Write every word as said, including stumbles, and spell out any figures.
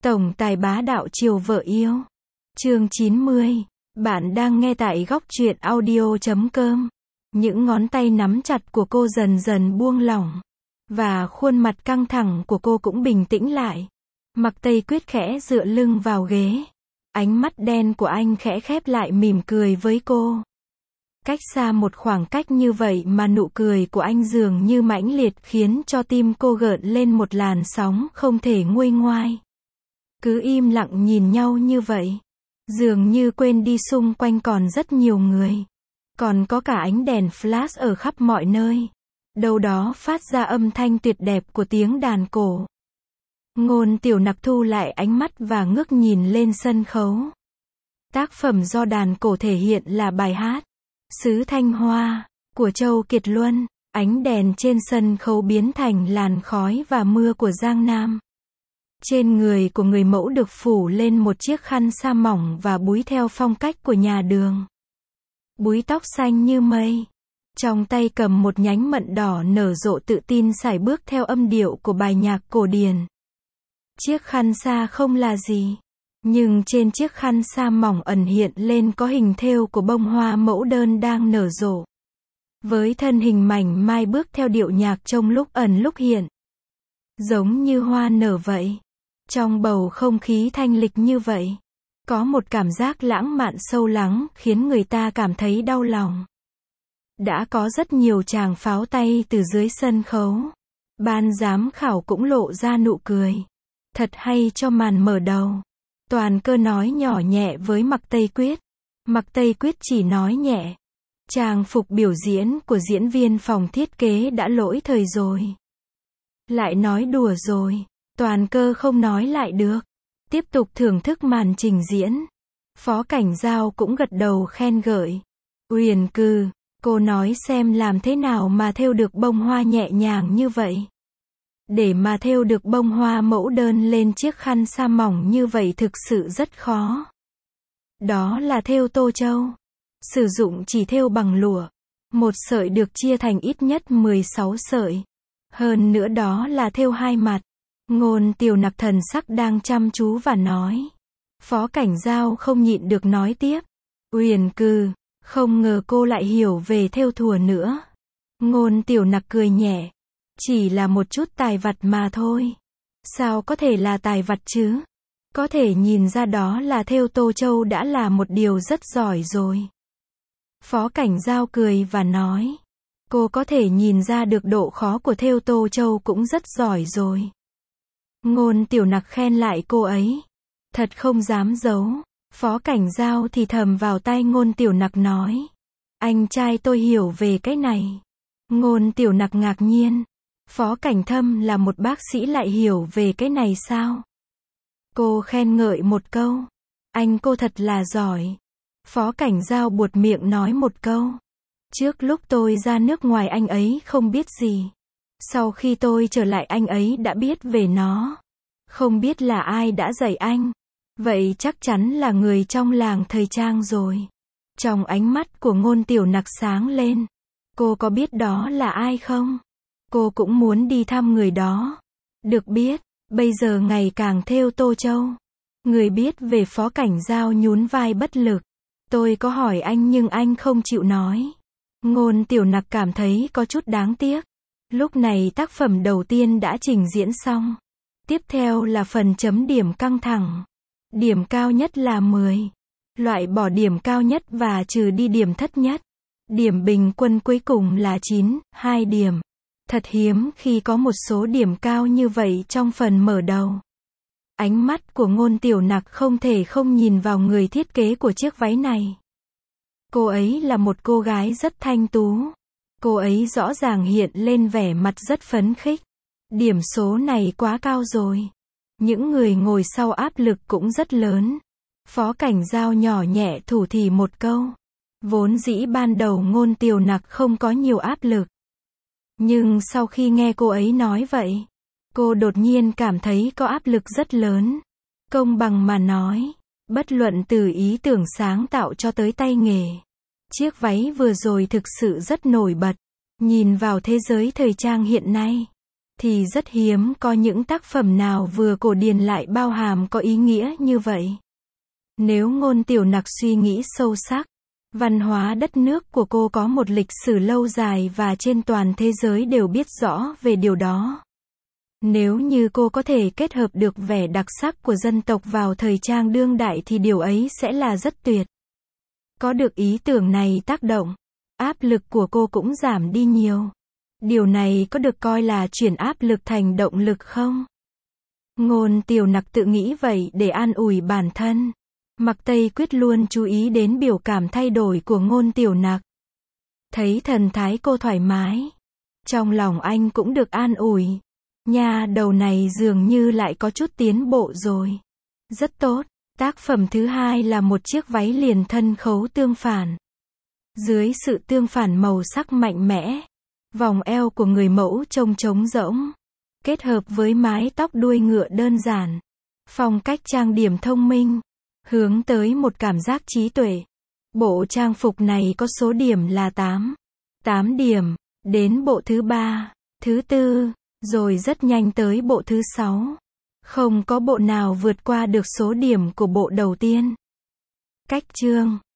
Tổng tài bá đạo chiều vợ yêu. Chương chín mươi. Bạn đang nghe tại góc truyện audio chấm com. Những ngón tay nắm chặt của cô dần dần buông lỏng. Và khuôn mặt căng thẳng của cô cũng bình tĩnh lại. Mặc Tây Quyết khẽ dựa lưng vào ghế. Ánh mắt đen của anh khẽ khép lại mỉm cười với cô. Cách xa một khoảng cách như vậy mà nụ cười của anh dường như mãnh liệt khiến cho tim cô gợn lên một làn sóng không thể nguôi ngoai. Cứ im lặng nhìn nhau như vậy. Dường như quên đi xung quanh còn rất nhiều người. Còn có cả ánh đèn flash ở khắp mọi nơi. Đâu đó phát ra âm thanh tuyệt đẹp của tiếng đàn cổ. Ngôn Tiểu Nặc thu lại ánh mắt và ngước nhìn lên sân khấu. Tác phẩm do đàn cổ thể hiện là bài hát Sứ Thanh Hoa của Châu Kiệt Luân. Ánh đèn trên sân khấu biến thành làn khói và mưa của Giang Nam. Trên người của người mẫu được phủ lên một chiếc khăn sa mỏng và búi theo phong cách của nhà Đường. Búi tóc xanh như mây. Trong tay cầm một nhánh mận đỏ nở rộ, tự tin sải bước theo âm điệu của bài nhạc cổ điển. Chiếc khăn sa không là gì. Nhưng trên chiếc khăn sa mỏng ẩn hiện lên có hình thêu của bông hoa mẫu đơn đang nở rộ. Với thân hình mảnh mai bước theo điệu nhạc trông lúc ẩn lúc hiện. Giống như hoa nở vậy. Trong bầu không khí thanh lịch như vậy, có một cảm giác lãng mạn sâu lắng khiến người ta cảm thấy đau lòng. Đã có rất nhiều tràng pháo tay từ dưới sân khấu. Ban giám khảo cũng lộ ra nụ cười. Thật hay cho màn mở đầu. Toàn Cơ nói nhỏ nhẹ với Mặc Tây Quyết. Mặc Tây Quyết chỉ nói nhẹ. Trang phục biểu diễn của diễn viên phòng thiết kế đã lỗi thời rồi. Lại nói đùa rồi. Toàn Cơ không nói lại được. Tiếp tục thưởng thức màn trình diễn. Phó Cảnh Giao cũng gật đầu khen ngợi. Uyển Cừ, cô nói xem làm thế nào mà thêu được bông hoa nhẹ nhàng như vậy. Để mà thêu được bông hoa mẫu đơn lên chiếc khăn sa mỏng như vậy thực sự rất khó. Đó là thêu tô châu. Sử dụng chỉ thêu bằng lụa. Một sợi được chia thành ít nhất mười sáu sợi. Hơn nữa đó là thêu hai mặt. Ngôn Tiểu Nặc thần sắc đang chăm chú và nói. Phó Cảnh Giao không nhịn được nói tiếp. Uyển Cừ, không ngờ cô lại hiểu về thêu thùa nữa. Ngôn Tiểu Nặc cười nhẹ. Chỉ là một chút tài vặt mà thôi. Sao có thể là tài vặt chứ? Có thể nhìn ra đó là thêu tô châu đã là một điều rất giỏi rồi. Phó Cảnh Giao cười và nói. Cô có thể nhìn ra được độ khó của thêu tô châu cũng rất giỏi rồi. Ngôn Tiểu Nặc khen lại cô ấy. Thật không dám giấu. Phó Cảnh Giao thì thầm vào tai Ngôn Tiểu Nặc nói. Anh trai tôi hiểu về cái này. Ngôn Tiểu Nặc ngạc nhiên. Phó Cảnh Thâm là một bác sĩ lại hiểu về cái này sao? Cô khen ngợi một câu. Anh cô thật là giỏi. Phó Cảnh Giao buột miệng nói một câu. Trước lúc tôi ra nước ngoài anh ấy không biết gì. Sau khi tôi trở lại anh ấy đã biết về nó. Không biết là ai đã dạy anh. Vậy chắc chắn là người trong làng thời trang rồi. Trong ánh mắt của Ngôn Tiểu Nặc sáng lên. Cô có biết đó là ai không? Cô cũng muốn đi thăm người đó. Được biết, bây giờ ngày càng thêu tô châu. Người biết về Phó Cảnh Giao nhún vai bất lực. Tôi có hỏi anh nhưng anh không chịu nói. Ngôn Tiểu Nặc cảm thấy có chút đáng tiếc. Lúc này tác phẩm đầu tiên đã trình diễn xong. Tiếp theo là phần chấm điểm căng thẳng. Điểm cao nhất là mười. Loại bỏ điểm cao nhất và trừ đi điểm thấp nhất. Điểm bình quân cuối cùng là chín, hai điểm. Thật hiếm khi có một số điểm cao như vậy trong phần mở đầu. Ánh mắt của Ngôn Tiểu Nặc không thể không nhìn vào người thiết kế của chiếc váy này. Cô ấy là một cô gái rất thanh tú. Cô ấy rõ ràng hiện lên vẻ mặt rất phấn khích. Điểm số này quá cao rồi. Những người ngồi sau áp lực cũng rất lớn. Phó Cảnh Giao nhỏ nhẹ thủ thỉ một câu. Vốn dĩ ban đầu Ngôn Tiểu Nặc không có nhiều áp lực. Nhưng sau khi nghe cô ấy nói vậy, cô đột nhiên cảm thấy có áp lực rất lớn. Công bằng mà nói, bất luận từ ý tưởng sáng tạo cho tới tay nghề. Chiếc váy vừa rồi thực sự rất nổi bật. Nhìn vào thế giới thời trang hiện nay, thì rất hiếm có những tác phẩm nào vừa cổ điển lại bao hàm có ý nghĩa như vậy. Nếu Ngôn Tiểu Nặc suy nghĩ sâu sắc, văn hóa đất nước của cô có một lịch sử lâu dài và trên toàn thế giới đều biết rõ về điều đó. Nếu như cô có thể kết hợp được vẻ đặc sắc của dân tộc vào thời trang đương đại thì điều ấy sẽ là rất tuyệt. Có được ý tưởng này tác động, áp lực của cô cũng giảm đi nhiều. Điều này có được coi là chuyển áp lực thành động lực không? Ngôn Tiểu Nặc tự nghĩ vậy để an ủi bản thân. Mạc Tây Quyết luôn chú ý đến biểu cảm thay đổi của Ngôn Tiểu Nặc. Thấy thần thái cô thoải mái, trong lòng anh cũng được an ủi. Nha đầu này dường như lại có chút tiến bộ rồi. Rất tốt. Tác phẩm thứ hai là một chiếc váy liền thân khấu tương phản. Dưới sự tương phản màu sắc mạnh mẽ, vòng eo của người mẫu trông trống rỗng, kết hợp với mái tóc đuôi ngựa đơn giản, phong cách trang điểm thông minh, hướng tới một cảm giác trí tuệ. Bộ trang phục này có số điểm là tám. tám điểm. Đến bộ thứ ba, thứ tư, rồi rất nhanh tới bộ thứ sáu. Không có bộ nào vượt qua được số điểm của bộ đầu tiên. Cách chương